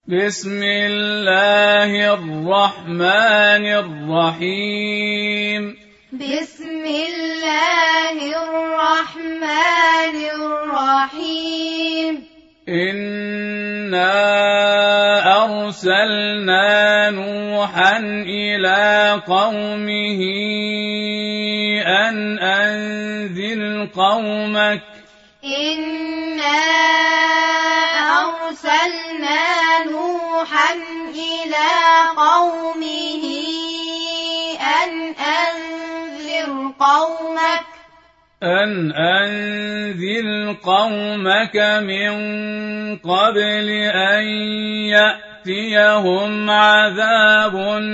بسم الله الرحمن الرحيم بسم الله الرحمن الرحيم إنا أرسلنا نوحا إلى قومه أن أنذر قومك إنا أرسلنا نوحا إلى قومه أن أنذر قومك من قبل أن يأتيهم عذاب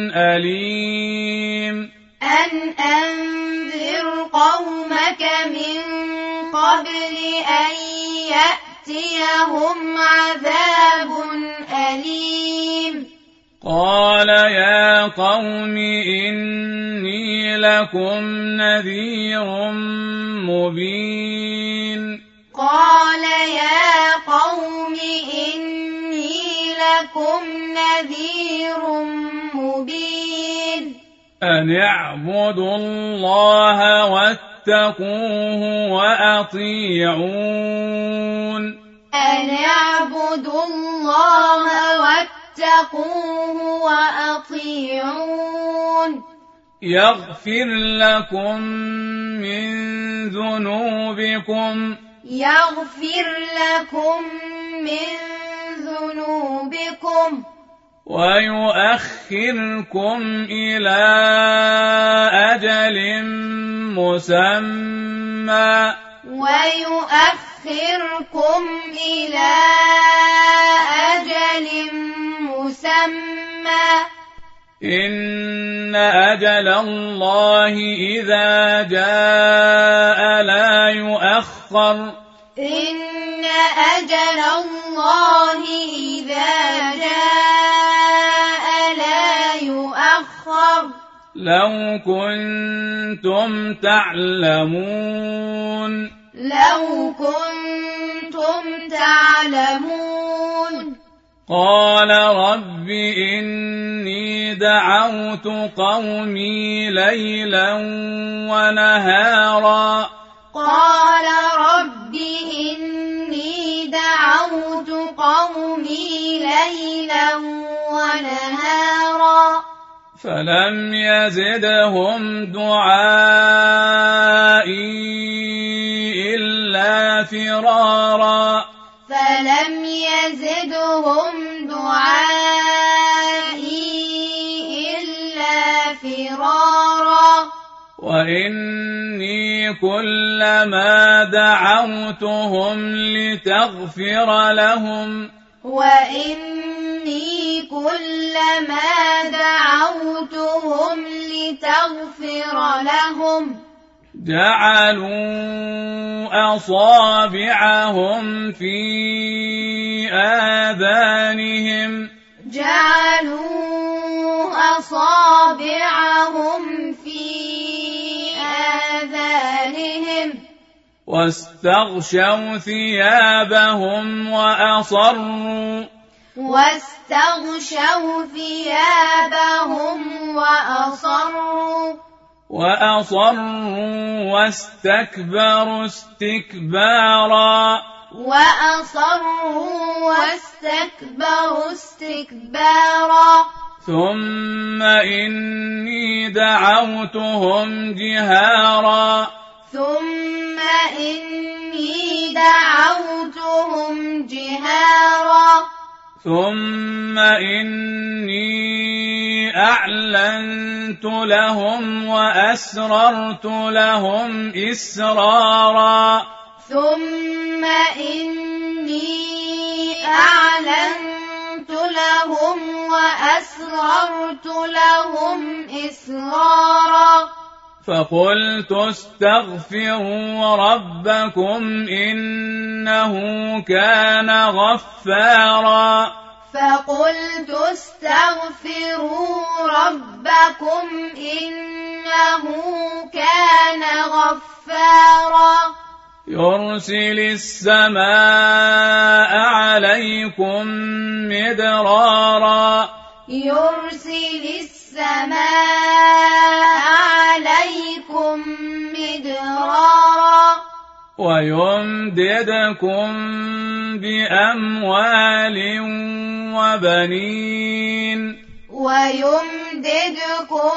أليم أن أنذر قومك من قبل أن يأتيهم عذاب أليم قال يا قوم إني لكم نذير مبين قال يا قوم إني لكم نذير مبين أن اعبدوا الله واتقوه وأطيعون أن اعبدوا الله واتقوه وأطيعون يغفر لكم من ذنوبكم ويؤخركم إلى أجل مسمى إن أجل الله إذا جاء لا يؤخر لو كنتم تعلمون قال رب إني دعوت قومي ليلا ونهارا فلم يزدهم دعائي إلا فرارا وإني كلما دعوتهم لتغفر لهم جعلوا أصابعهم في آذانهم واستغشوا ثيابهم وأصروا واستكبروا استكبارا ثم إني دعوتهم جهارا ثم إني أعلنت لهم وأسررت لهم إسرارا فقلت استغفروا ربكم إنه كان غفارا يرسل السماء عليكم مدرارا يرسل السماء عليكم مدرارا ويمددكم بأموال وبنين ويمددكم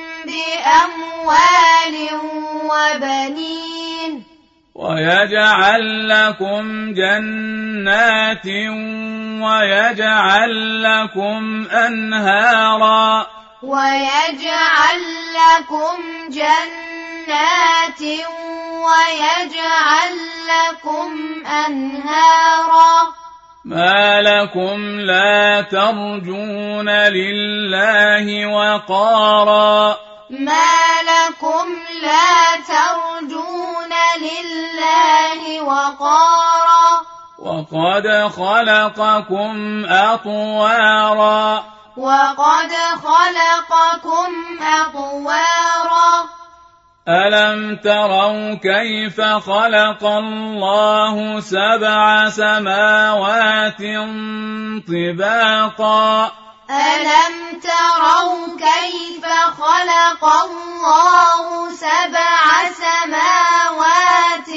بأموال وبنين ويجعل لكم جنات ويجعل لكم أنهارا ويجعل لكم جنات ويجعل لكم أنهارا ما لكم لا ترجون لله وقارا ما لكم لا ترجون لله وقارا وقد خلقكم أطوارا وقد خلقكم أطوارا ألم تروا كيف خلق الله 7 سماوات طباقا ألم تروا كيف خلق الله 7 سماوات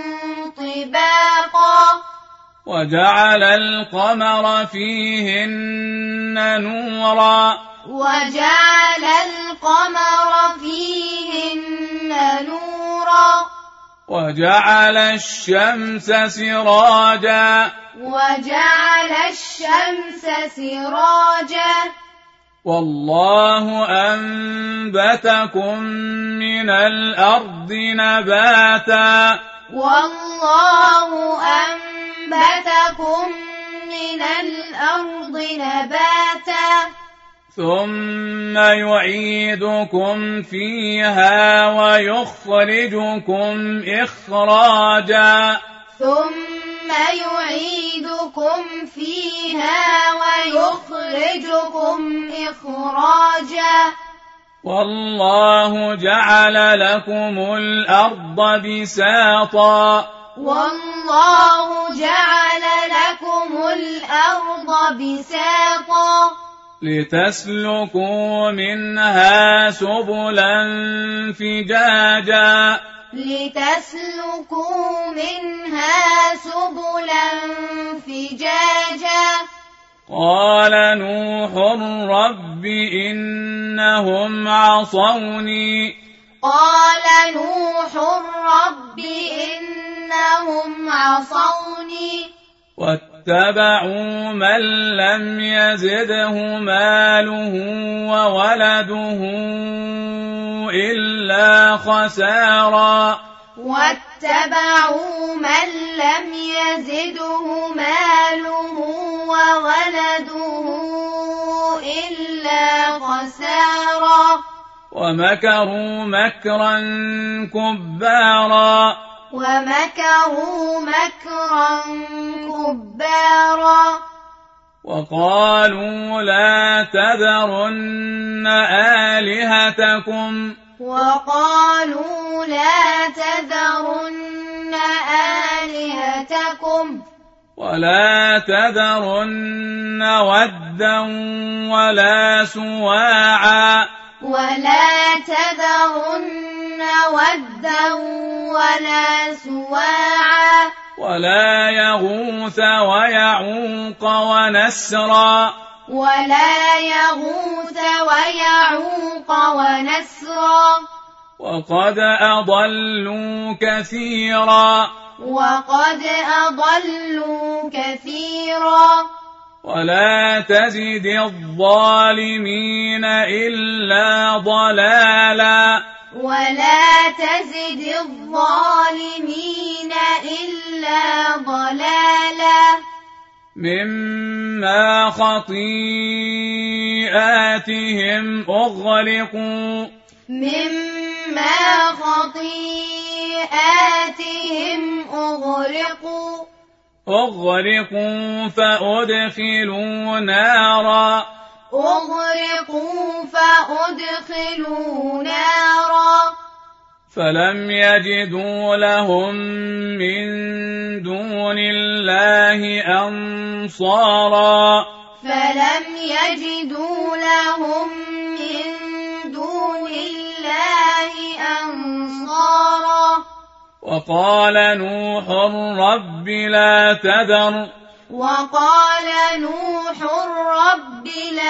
طباقا وجعل القمر فيهن نورا وجعل القمر فيهن نورا وجعل الشمس سراجا وجعل الشمس سراجا والله أنبتكم من الأرض نباتا والله أنبتكم من الأرض نباتا ثم يعيدكم فيها ويخرجكم إخراجا ثم يعيدكم فيها ويخرجكم إخراجا والله جعل لكم الأرض بساطا والله جعل لكم الأرض بساطا لتسلكوا منها سبلا فجاجا لتسلكوا منها سبلا فجاجا قال نوح رب إنهم عصوني قال نوح رب إنهم عصوني واتبعوا من لم يزده ماله وولده إلا خسارا واتبعوا من لم يزده ماله وولده إلا خسارا ومكروا مكرا كبارا ومكروا مكرا كبارا وقالوا لا تذرن آلهتكم وقالوا لا تذرن آلهتكم ولا تذرن ودا ولا سواعا ولا تذرن ودا ولا سواعا ولا يغوث ويعوق ونسرا ولا يغوث ويعوق ونسرا وقد أضلوا كثيرا وقد أضلوا كثيرا ولا تزد الظالمين إلا ضلالا ولا تزد الظالمين إلا ضلالا مما خطيئاتهم أغرقوا مما خطيئاتهم أغرقوا فأدخلوا نارا فلم يجدوا لهم من دون الله أنصارا فلم يجدوا لهم من دون الله أنصارا وقال نوح رب لا تذر وقال نوح رب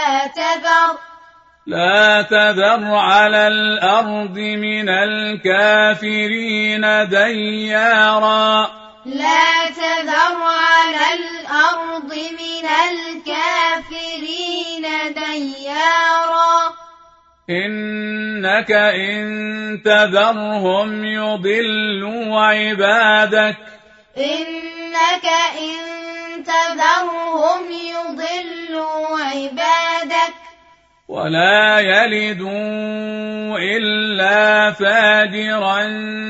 لا تذر على الأرض من الكافرين ديارا لا تذر على الأرض من الكافرين ديارا إنك إن تذرهم يضلوا عبادك إنك إن تذرهم يضلوا عبادك ولا يلدوا إلا فاجرا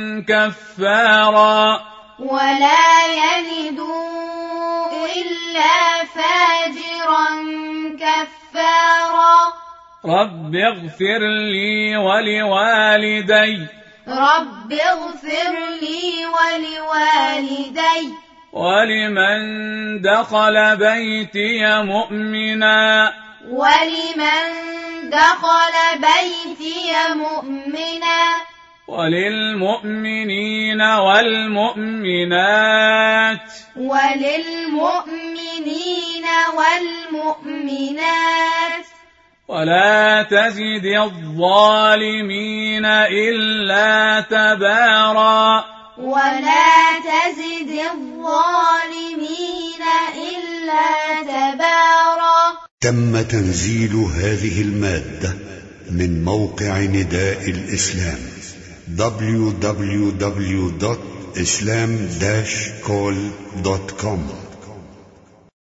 كفارا ولا يلدوا إلا فاجرا كفارا رب اغفر لي ولوالدي رب اغفر لي ولوالدي ولمن دخل بيتي مؤمنا وللمؤمنين والمؤمنات ولا تزد الظالمين إلا تبارا تم تنزيل هذه المادة من موقع نداء الإسلام www.islam-call.com